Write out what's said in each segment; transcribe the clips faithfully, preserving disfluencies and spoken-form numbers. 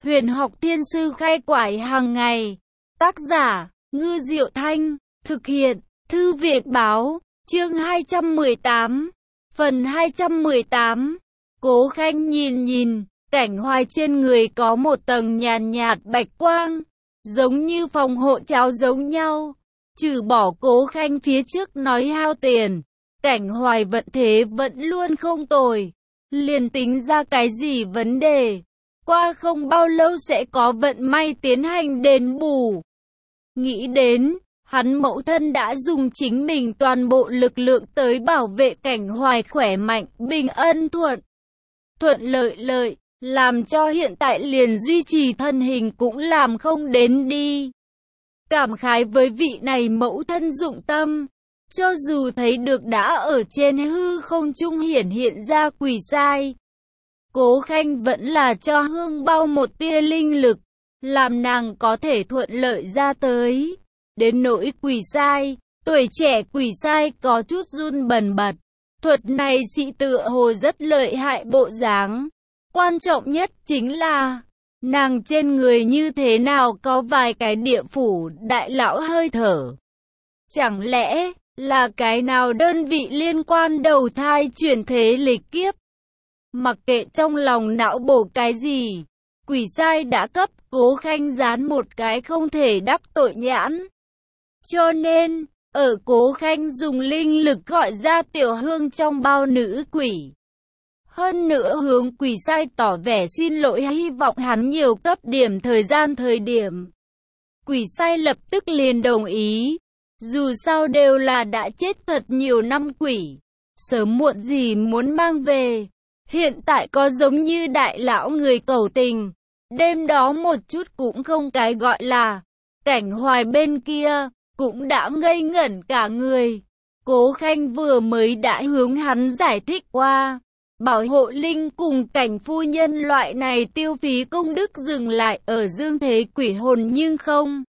Huyền học thiên sư khai quải hàng ngày. Tác giả, Ngư Diệu Thanh. Thực hiện, Thư viện báo. Chương hai trăm mười tám. Phần hai trăm mười tám. Cố Khanh nhìn nhìn, Cảnh Hoài trên người có một tầng nhàn nhạt bạch quang, giống như phòng hộ cháo giống nhau. Trừ bỏ Cố Khanh phía trước nói hao tiền, Cảnh Hoài vận thế vẫn luôn không tồi. Liền tính ra cái gì vấn đề, qua không bao lâu sẽ có vận may tiến hành đền bù. Nghĩ đến, hắn mẫu thân đã dùng chính mình toàn bộ lực lượng tới bảo vệ Cảnh Hoài khỏe mạnh, bình an thuận. Thuận lợi lợi, làm cho hiện tại liền duy trì thân hình cũng làm không đến đi. Cảm khái với vị này mẫu thân dụng tâm, cho dù thấy được đã ở trên hư không trung hiển hiện ra quỷ sai. Cố Khanh vẫn là cho Hương Bao một tia linh lực, làm nàng có thể thuận lợi ra tới. Đến nỗi quỷ sai, tuổi trẻ quỷ sai có chút run bần bật. Thuật này sĩ tựa hồ rất lợi hại bộ dáng. Quan trọng nhất chính là, nàng trên người như thế nào có vài cái địa phủ đại lão hơi thở. Chẳng lẽ là cái nào đơn vị liên quan đầu thai chuyển thế lịch kiếp? Mặc kệ trong lòng não bổ cái gì, quỷ sai đã cấp Cố Khanh dán một cái không thể đắc tội nhãn. Cho nên, ở Cố Khanh dùng linh lực gọi ra tiểu hương trong bao nữ quỷ. Hơn nữa hướng quỷ sai tỏ vẻ xin lỗi, hy vọng hắn nhiều cấp điểm thời gian thời điểm. Quỷ sai lập tức liền đồng ý. Dù sao đều là đã chết thật nhiều năm quỷ, sớm muộn gì muốn mang về. Hiện tại có giống như đại lão người cầu tình, đêm đó một chút cũng không cái gọi là. Cảnh Hoài bên kia cũng đã ngây ngẩn cả người. Cố Khanh vừa mới đã hướng hắn giải thích qua, bảo hộ linh cùng Cảnh phu nhân loại này tiêu phí công đức dừng lại ở dương thế quỷ hồn nhưng không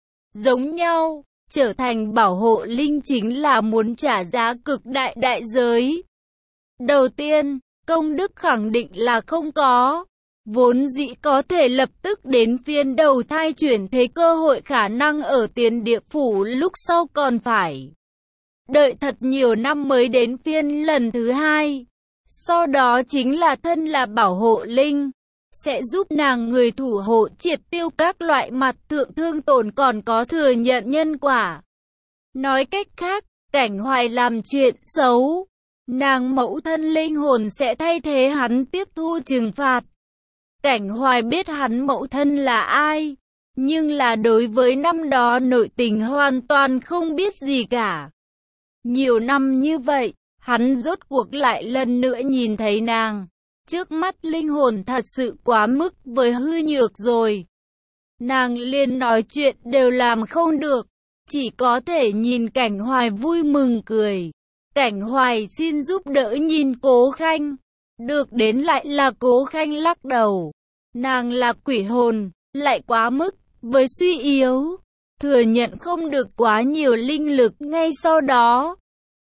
giống nhau. Trở thành bảo hộ linh chính là muốn trả giá cực đại đại giới. Đầu tiên, công đức khẳng định là không có. Vốn dĩ có thể lập tức đến phiên đầu thai chuyển thế cơ hội khả năng ở tiền địa phủ lúc sau còn phải đợi thật nhiều năm mới đến phiên lần thứ hai. Sau đó chính là thân là bảo hộ linh, sẽ giúp nàng người thủ hộ triệt tiêu các loại mặt thượng thương tổn còn có thừa nhận nhân quả. Nói cách khác, Cảnh Hoài làm chuyện xấu, nàng mẫu thân linh hồn sẽ thay thế hắn tiếp thu trừng phạt. Cảnh Hoài biết hắn mẫu thân là ai, nhưng là đối với năm đó nội tình hoàn toàn không biết gì cả. Nhiều năm như vậy, hắn rốt cuộc lại lần nữa nhìn thấy nàng. Trước mắt linh hồn thật sự quá mức với hư nhược rồi. Nàng liền nói chuyện đều làm không được, chỉ có thể nhìn Cảnh Hoài vui mừng cười. Cảnh Hoài xin giúp đỡ nhìn Cố Khanh. Được đến lại là Cố Khanh lắc đầu. Nàng là quỷ hồn, lại quá mức với suy yếu, thừa nhận không được quá nhiều linh lực. Ngay sau đó,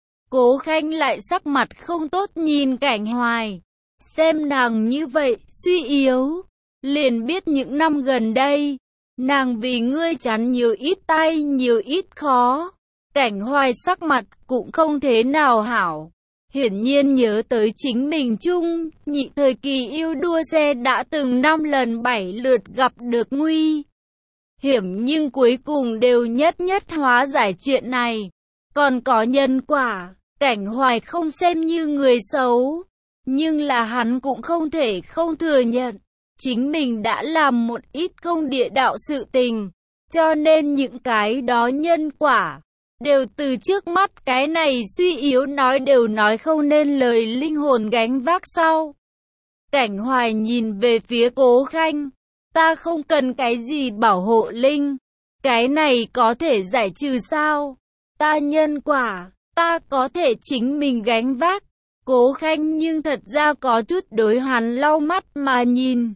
Cố Khanh lại sắc mặt không tốt nhìn Cảnh Hoài. Xem nàng như vậy, suy yếu, liền biết những năm gần đây, nàng vì ngươi chắn nhiều ít tay nhiều ít khó. Cảnh Hoài sắc mặt cũng không thế nào hảo. Hiển nhiên nhớ tới chính mình chung, nhị thời kỳ yêu đua xe đã từng năm lần bảy lượt gặp được nguy hiểm nhưng cuối cùng đều nhất nhất hóa giải chuyện này. Còn có nhân quả, Cảnh Hoài không xem như người xấu, nhưng là hắn cũng không thể không thừa nhận. Chính mình đã làm một ít không địa đạo sự tình, cho nên những cái đó nhân quả đều từ trước mắt cái này suy yếu nói đều nói không nên lời linh hồn gánh vác sau. Cảnh Hoài nhìn về phía Cố Khanh. Ta không cần cái gì bảo hộ linh. Cái này có thể giải trừ sao? Ta nhân quả, ta có thể chính mình gánh vác. Cố Khanh nhưng thật ra có chút đối hắn lau mắt mà nhìn.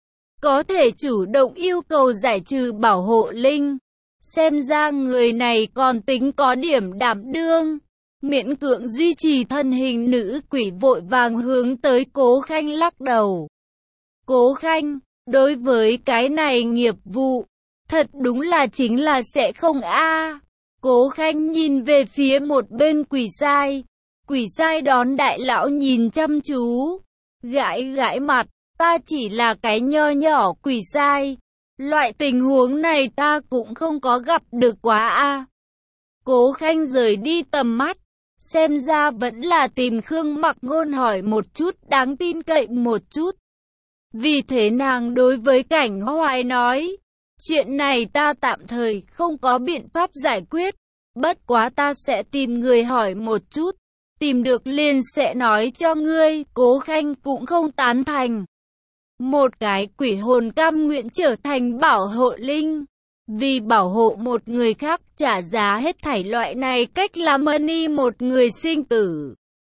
Có thể chủ động yêu cầu giải trừ bảo hộ linh. Xem ra người này còn tính có điểm đảm đương. Miễn cưỡng duy trì thân hình nữ quỷ vội vàng hướng tới Cố Khanh lắc đầu. Cố Khanh, Đối với cái này nghiệp vụ, thật đúng là chính là sẽ không a. Cố Khanh nhìn về phía một bên quỷ sai. Quỷ sai đón đại lão nhìn chăm chú, gãi gãi mặt, ta chỉ là cái nho nhỏ quỷ sai. Loại tình huống này ta cũng không có gặp được quá a. Cố Khanh rời đi tầm mắt, xem ra vẫn là tìm Khương Mặc Ngôn hỏi một chút đáng tin cậy một chút. Vì thế nàng đối với Cảnh Hoài nói, chuyện này ta tạm thời không có biện pháp giải quyết, bất quá ta sẽ tìm người hỏi một chút, tìm được liền sẽ nói cho ngươi. Cố Khanh cũng không tán thành. Một cái quỷ hồn cam nguyện trở thành bảo hộ linh, vì bảo hộ một người khác trả giá hết thảy, loại này cách làm money một người sinh tử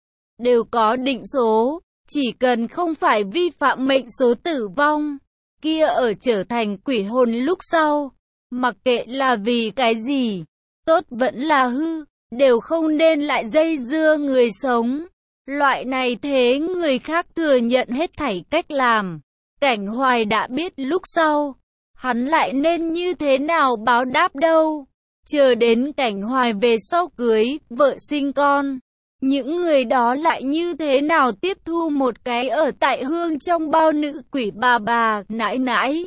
đều có định số, chỉ cần không phải vi phạm mệnh số tử vong, kia ở trở thành quỷ hồn lúc sau, mặc kệ là vì cái gì, tốt vẫn là hư, đều không nên lại dây dưa người sống. Loại này thế người khác thừa nhận hết thảy cách làm. Cảnh Hoài đã biết lúc sau, hắn lại nên như thế nào báo đáp đâu. Chờ đến Cảnh Hoài về sau cưới, vợ sinh con, những người đó lại như thế nào tiếp thu một cái ở tại hương trong bao nữ quỷ bà bà, nãi nãi.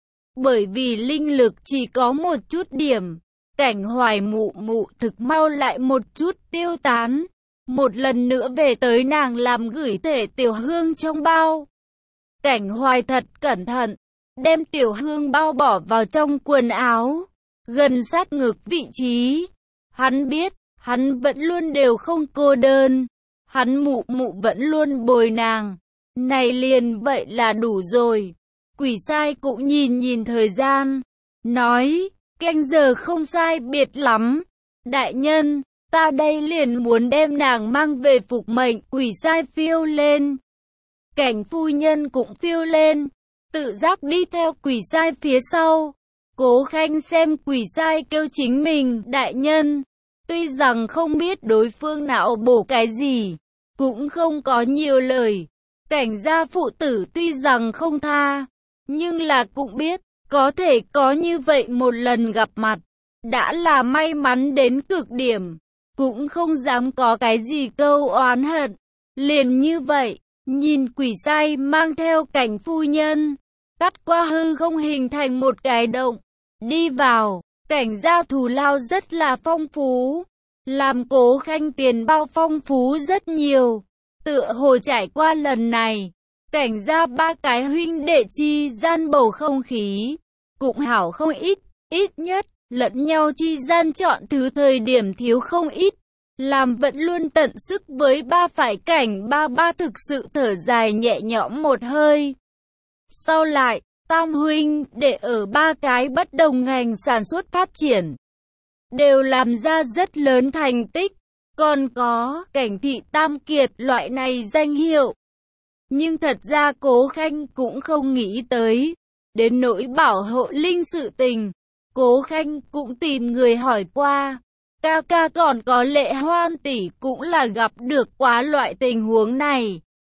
Bởi vì linh lực chỉ có một chút điểm, Cảnh Hoài mụ mụ thực mau lại một chút tiêu tán. Một lần nữa về tới nàng làm gửi thể tiểu hương trong bao. Cảnh Hoài thật cẩn thận, đem tiểu hương bao bỏ vào trong quần áo, gần sát ngực vị trí. Hắn biết, hắn vẫn luôn đều không cô đơn, hắn mụ mụ vẫn luôn bồi nàng. Này liền vậy là đủ rồi. Quỷ sai cũng nhìn nhìn thời gian, nói, canh giờ không sai biệt lắm. Đại nhân, ta đây liền muốn đem nàng mang về phục mệnh. Quỷ sai phiêu lên. Cảnh phu nhân cũng phiêu lên, tự giác đi theo quỷ sai phía sau. Cố Khanh xem quỷ sai kêu chính mình, đại nhân. Tuy rằng không biết đối phương não bổ cái gì, cũng không có nhiều lời. Cảnh gia phụ tử tuy rằng không tha, nhưng là cũng biết, có thể có như vậy một lần gặp mặt, đã là may mắn đến cực điểm, cũng không dám có cái gì câu oán hận. Liền như vậy, nhìn quỷ sai mang theo cảnh phu nhân, cắt qua hư không hình thành một cái động, đi vào. Cảnh gia thù lao rất là phong phú, làm Cố Khanh tiền bao phong phú rất nhiều. Tựa hồ trải qua lần này, cảnh gia ba cái huynh đệ chi gian bầu không khí cũng hảo không ít, ít nhất lẫn nhau chi gian chọn thứ thời điểm thiếu không ít, làm vẫn luôn tận sức với ba phải. Cảnh ba ba thực sự thở dài nhẹ nhõm một hơi. Sau lại, tam huynh đệ ở ba cái bất đồng ngành sản xuất phát triển, đều làm ra rất lớn thành tích, còn có Cảnh thị tam kiệt loại này danh hiệu. Nhưng thật ra Cố Khanh cũng không nghĩ tới, đến nỗi bảo hộ linh sự tình, Cố Khanh cũng tìm người hỏi qua. Ca ca còn có Lệ Hoan tỷ cũng là gặp được quá loại tình huống này.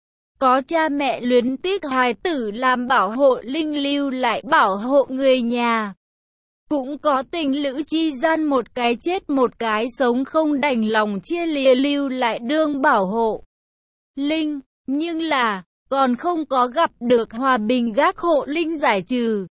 Có cha mẹ luyến tiếc hài tử làm bảo hộ linh lưu lại bảo hộ người nhà. Cũng có tình lữ chi gian một cái chết một cái sống không đành lòng chia lìa lưu lại đương bảo hộ linh. Nhưng là, còn không có gặp được hòa bình gác hộ linh giải trừ.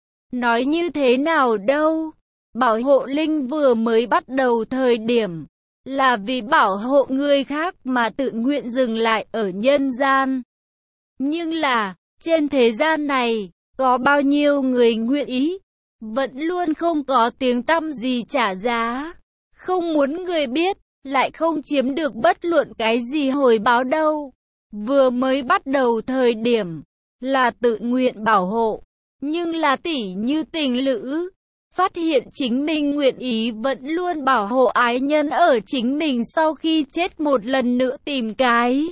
Nói như thế nào đâu? Bảo hộ linh vừa mới bắt đầu thời điểm, là vì bảo hộ người khác mà tự nguyện dừng lại ở nhân gian. Nhưng là, trên thế gian này, có bao nhiêu người nguyện ý, vẫn luôn không có tiếng tăm gì trả giá. Không muốn người biết, lại không chiếm được bất luận cái gì hồi báo đâu. Vừa mới bắt đầu thời điểm, là tự nguyện bảo hộ, nhưng là tỉ như tình lữ, phát hiện chính mình nguyện ý vẫn luôn bảo hộ ái nhân ở chính mình sau khi chết một lần nữa tìm cái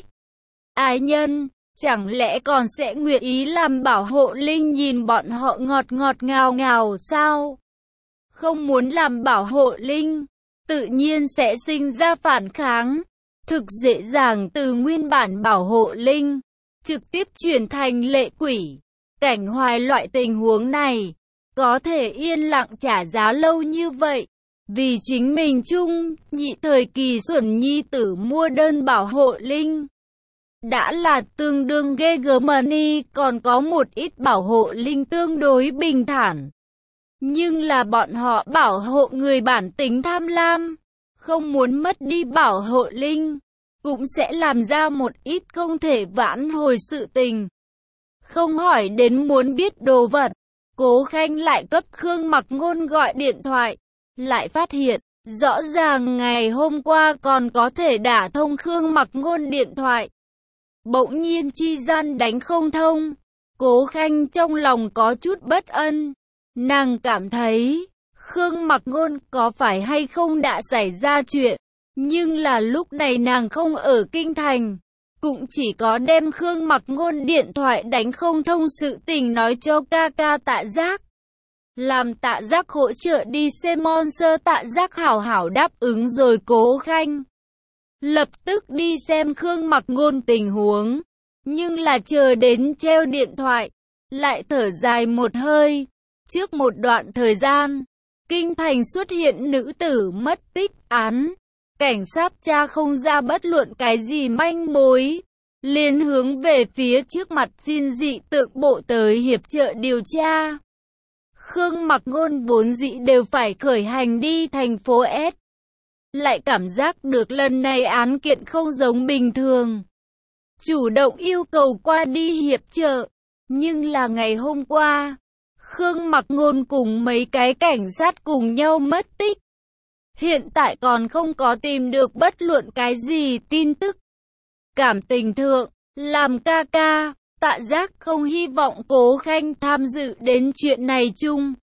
ái nhân, chẳng lẽ còn sẽ nguyện ý làm bảo hộ linh nhìn bọn họ ngọt ngọt ngào ngào sao? Không muốn làm bảo hộ linh, tự nhiên sẽ sinh ra phản kháng, thực dễ dàng từ nguyên bản bảo hộ linh, trực tiếp chuyển thành lệ quỷ. Cảnh Hoài loại tình huống này, có thể yên lặng trả giá lâu như vậy. Vì chính mình Trung Nhị thời kỳ xuẩn nhi tử mua đơn bảo hộ linh. Đã là tương đương ghê gớm, còn có một ít bảo hộ linh tương đối bình thản. Nhưng là bọn họ bảo hộ người bản tính tham lam, không muốn mất đi bảo hộ linh, cũng sẽ làm ra một ít không thể vãn hồi sự tình. Không hỏi đến muốn biết đồ vật, Cố Khanh lại cấp Khương Mặc Ngôn gọi điện thoại, lại phát hiện, rõ ràng ngày hôm qua còn có thể đả thông Khương Mặc Ngôn điện thoại. Bỗng nhiên chi gian đánh không thông, Cố Khanh trong lòng có chút bất an. Nàng cảm thấy, Khương Mặc Ngôn có phải hay không đã xảy ra chuyện, nhưng là lúc này nàng không ở kinh thành, cũng chỉ có đem Khương Mặc Ngôn điện thoại đánh không thông sự tình nói cho ca ca Tạ Giác. Làm Tạ Giác hỗ trợ đi xem Monster, Tạ Giác hảo hảo đáp ứng rồi. Cố Khanh lập tức đi xem Khương Mặc Ngôn tình huống, nhưng là chờ đến treo điện thoại, lại thở dài một hơi. Trước một đoạn thời gian, kinh thành xuất hiện nữ tử mất tích án, cảnh sát tra không ra bất luận cái gì manh mối, liền hướng về phía trước mặt xin dị tượng bộ tới hiệp trợ điều tra. Khương Mặc Ngôn vốn dĩ đều phải khởi hành đi thành phố S, lại cảm giác được lần này án kiện không giống bình thường, chủ động yêu cầu qua đi hiệp trợ. Nhưng là ngày hôm qua, Khương Mặc Ngôn cùng mấy cái cảnh sát cùng nhau mất tích. Hiện tại còn không có tìm được bất luận cái gì tin tức. Cảm tình thượng, làm ca ca, Tạ Giác không hy vọng Cố Khanh tham dự đến chuyện này chung.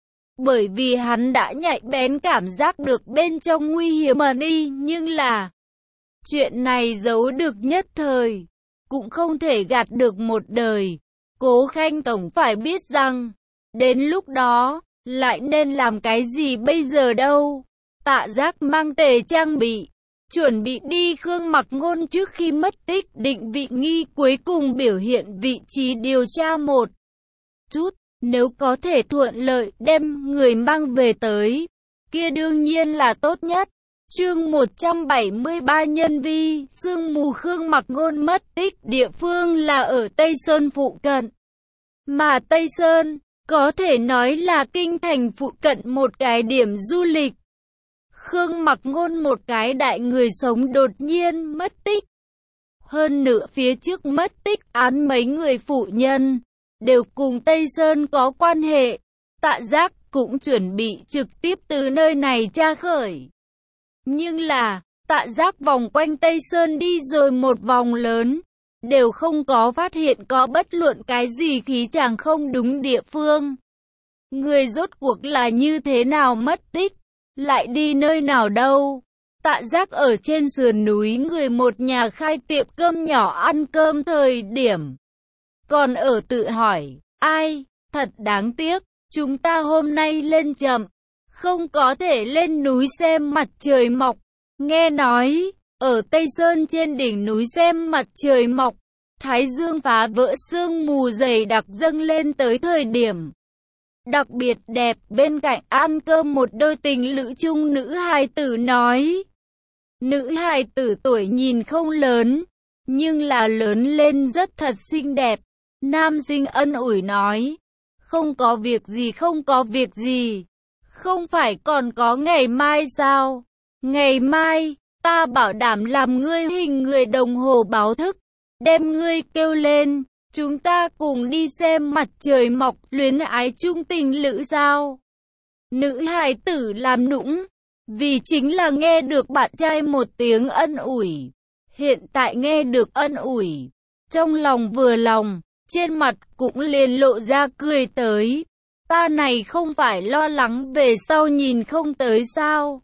Bởi vì hắn đã nhạy bén cảm giác được bên trong nguy hiểm đi, nhưng là chuyện này giấu được nhất thời, cũng không thể gạt được một đời. Cố Khanh tổng phải biết rằng, đến lúc đó, lại nên làm cái gì bây giờ đâu. Tạ Giác mang tề trang bị, chuẩn bị đi Khương Mặc Ngôn trước khi mất tích định vị nghi, cuối cùng biểu hiện vị trí điều tra một chút. Nếu có thể thuận lợi đem người mang về tới, kia đương nhiên là tốt nhất. Chương một trăm bảy mươi ba nhân vi, sương mù. Khương Mặc Ngôn mất tích địa phương là ở Tây Sơn phụ cận. Mà Tây Sơn, có thể nói là kinh thành phụ cận một cái điểm du lịch. Khương Mặc Ngôn một cái đại người sống đột nhiên mất tích. Hơn nữa phía trước mất tích án mấy người phụ nhân, đều cùng Tây Sơn có quan hệ. Tạ Giác cũng chuẩn bị trực tiếp từ nơi này tra khởi. Nhưng là, Tạ Giác vòng quanh Tây Sơn đi rồi một vòng lớn, đều không có phát hiện có bất luận cái gì khí chàng không đúng địa phương. Người rốt cuộc là như thế nào mất tích, lại đi nơi nào đâu? Tạ Giác ở trên sườn núi người một nhà khai tiệm cơm nhỏ ăn cơm thời điểm, còn ở tự hỏi, ai, thật đáng tiếc, chúng ta hôm nay lên chậm, không có thể lên núi xem mặt trời mọc. Nghe nói, ở Tây Sơn trên đỉnh núi xem mặt trời mọc, thái dương phá vỡ sương mù dày đặc dâng lên tới thời điểm đặc biệt đẹp. Bên cạnh ăn cơm một đôi tình lữ chung nữ hài tử nói. Nữ hài tử tuổi nhìn không lớn, nhưng là lớn lên rất thật xinh đẹp. Nam sinh ân ủi nói, không có việc gì, không có việc gì, không phải còn có ngày mai sao? Ngày mai, ta bảo đảm làm ngươi hình người đồng hồ báo thức, đem ngươi kêu lên, chúng ta cùng đi xem mặt trời mọc. Luyến ái chung tình lữ sao? Nữ hài tử làm nũng, vì chính là nghe được bạn trai một tiếng ân ủi. Hiện tại nghe được ân ủi, trong lòng vừa lòng, trên mặt cũng liền lộ ra cười tới. Ta này không phải lo lắng về sau nhìn không tới sao?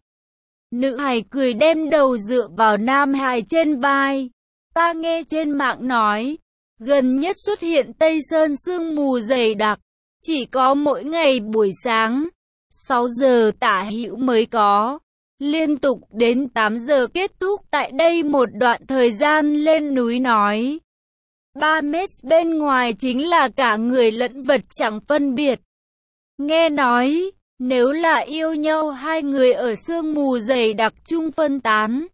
Nữ hài cười đem đầu dựa vào nam hài trên vai. Ta nghe trên mạng nói, gần nhất xuất hiện Tây Sơn sương mù dày đặc, chỉ có mỗi ngày buổi sáng sáu giờ tả hữu mới có, liên tục đến tám giờ kết thúc. Tại đây một đoạn thời gian lên núi nói, ba mét bên ngoài chính là cả người lẫn vật chẳng phân biệt. Nghe nói, nếu là yêu nhau hai người ở sương mù dày đặc chung phân tán.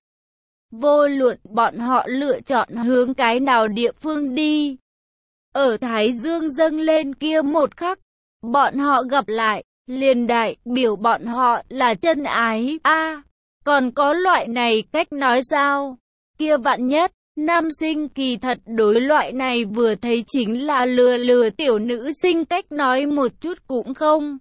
Vô luận bọn họ lựa chọn hướng cái nào địa phương đi. Ở Thái Dương dâng lên kia một khắc, bọn họ gặp lại, liền đại biểu bọn họ là chân ái. A, à, còn có loại này cách nói sao? Kia vạn nhất, nam sinh kỳ thật đối loại này vừa thấy chính là lừa lừa tiểu nữ sinh cách nói một chút cũng không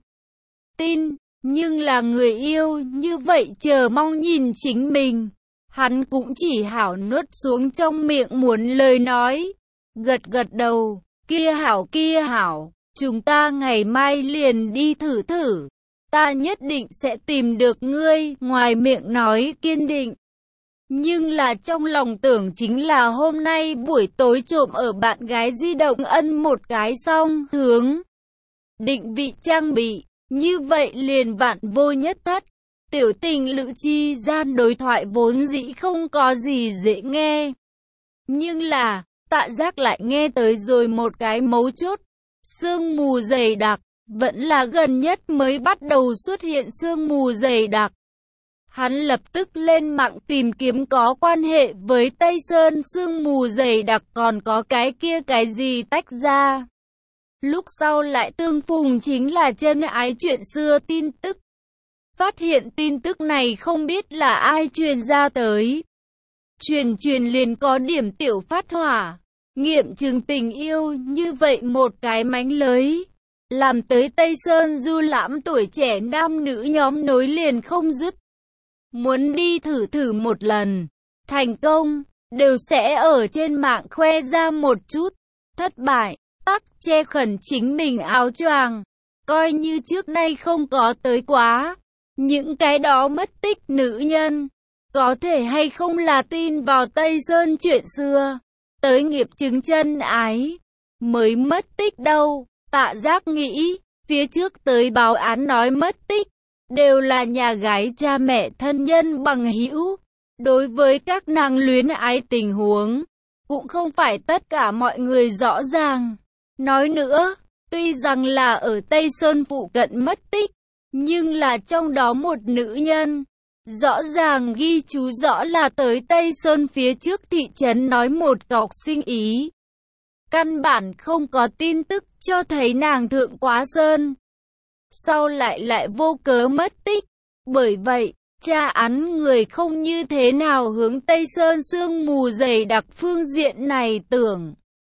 tin, nhưng là người yêu như vậy chờ mong nhìn chính mình. Hắn cũng chỉ hảo nuốt xuống trong miệng muốn lời nói. Gật gật đầu, kia hảo kia hảo, chúng ta ngày mai liền đi thử thử. Ta nhất định sẽ tìm được ngươi, ngoài miệng nói kiên định. Nhưng là trong lòng tưởng chính là hôm nay buổi tối trộm ở bạn gái di động ân một cái xong, hướng định vị trang bị, như vậy liền vạn vô nhất thất. Tiểu tình lữ chi gian đối thoại vốn dĩ không có gì dễ nghe. Nhưng là, Tạ Giác lại nghe tới rồi một cái mấu chốt. Sương mù dày đặc, vẫn là gần nhất mới bắt đầu xuất hiện sương mù dày đặc. Hắn lập tức lên mạng tìm kiếm có quan hệ với Tây Sơn sương mù dày đặc còn có cái kia cái gì tách ra. Lúc sau lại tương phùng chính là chân ái chuyện xưa tin tức. Phát hiện tin tức này không biết là ai truyền ra tới. Truyền truyền liền có điểm tiểu phát hỏa. Nghiệm chứng tình yêu như vậy một cái mánh lưới. Làm tới Tây Sơn du lãm tuổi trẻ nam nữ nhóm nối liền không dứt. Muốn đi thử thử một lần. Thành công, đều sẽ ở trên mạng khoe ra một chút. Thất bại, tắc che khẩn chính mình áo choàng. Coi như trước nay không có tới quá. Những cái đó mất tích nữ nhân, có thể hay không là tin vào Tây Sơn chuyện xưa, tới nghiệp chứng chân ái, mới mất tích đâu. Tạ Giác nghĩ, phía trước tới báo án nói mất tích, đều là nhà gái cha mẹ thân nhân bằng hữu. Đối với các nàng luyến ái tình huống, cũng không phải tất cả mọi người rõ ràng. Nói nữa, tuy rằng là ở Tây Sơn phụ cận mất tích, nhưng là trong đó một nữ nhân, rõ ràng ghi chú rõ là tới Tây Sơn phía trước thị trấn nói một cọc sinh ý. Căn bản không có tin tức cho thấy nàng thượng quá sơn. Sau lại lại vô cớ mất tích. Bởi vậy, tra án người không như thế nào hướng Tây Sơn sương mù dày đặc phương diện này tưởng.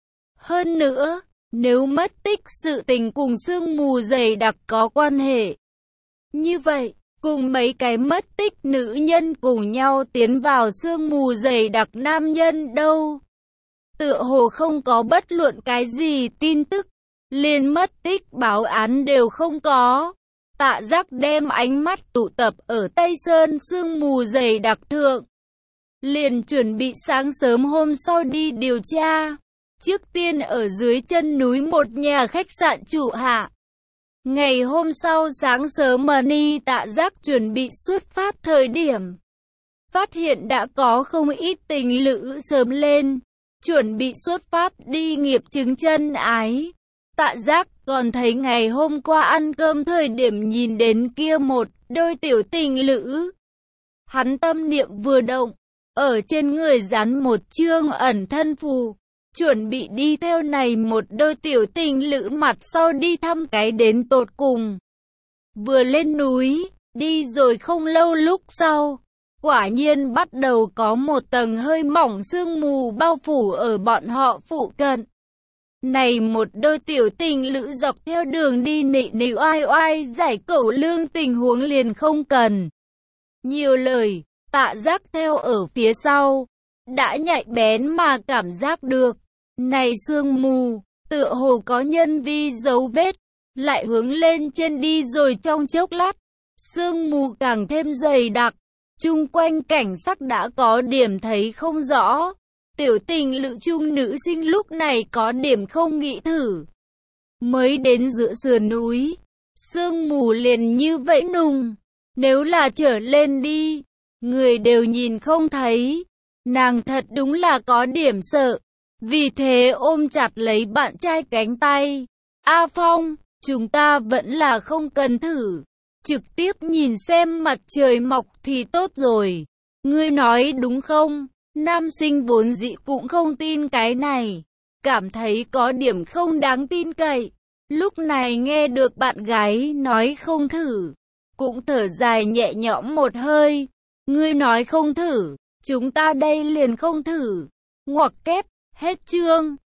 Hơn nữa, nếu mất tích sự tình cùng sương mù dày đặc có quan hệ. Như vậy, cùng mấy cái mất tích nữ nhân cùng nhau tiến vào sương mù dày đặc nam nhân đâu. Tựa hồ không có bất luận cái gì tin tức, liền mất tích báo án đều không có. Tạ Giác đem ánh mắt tụ tập ở Tây Sơn sương mù dày đặc thượng. Liền chuẩn bị sáng sớm hôm sau đi điều tra. Trước tiên ở dưới chân núi một nhà khách sạn trụ hạ. Ngày hôm sau sáng sớm Mani Tạ Giác chuẩn bị xuất phát thời điểm. Phát hiện đã có không ít tình lữ sớm lên. Chuẩn bị xuất phát đi nghiệp chứng chân ái. Tạ Giác còn thấy ngày hôm qua ăn cơm thời điểm nhìn đến kia một đôi tiểu tình lữ. Hắn tâm niệm vừa động, ở trên người dán một chương ẩn thân phù. Chuẩn bị đi theo này một đôi tiểu tình lữ mặt sau đi thăm cái đến tột cùng. Vừa lên núi, đi rồi không lâu lúc sau, quả nhiên bắt đầu có một tầng hơi mỏng sương mù bao phủ ở bọn họ phụ cận. Này một đôi tiểu tình lữ dọc theo đường đi nị nị oai oai giải cẩu lương tình huống liền không cần nhiều lời. Tạ Giác theo ở phía sau, đã nhạy bén mà cảm giác được. Này sương mù, tựa hồ có nhân vi dấu vết, lại hướng lên trên đi rồi trong chốc lát. Sương mù càng thêm dày đặc, chung quanh cảnh sắc đã có điểm thấy không rõ. Tiểu tình lữ chung nữ sinh lúc này có điểm không nghĩ thử. Mới đến giữa sườn núi, sương mù liền như vậy nùng. Nếu là trở lên đi, người đều nhìn không thấy. Nàng thật đúng là có điểm sợ. vì thế ôm chặt lấy bạn trai cánh tay. A Phong, chúng ta vẫn là không cần thử. Trực tiếp nhìn xem mặt trời mọc thì tốt rồi. Ngươi nói đúng không? Nam sinh vốn dĩ cũng không tin cái này. Cảm thấy có điểm không đáng tin cậy. Lúc này nghe được bạn gái nói không thử. Cũng thở dài nhẹ nhõm một hơi. Ngươi nói không thử. Chúng ta đây liền không thử. Ngoặc kép, hết chương.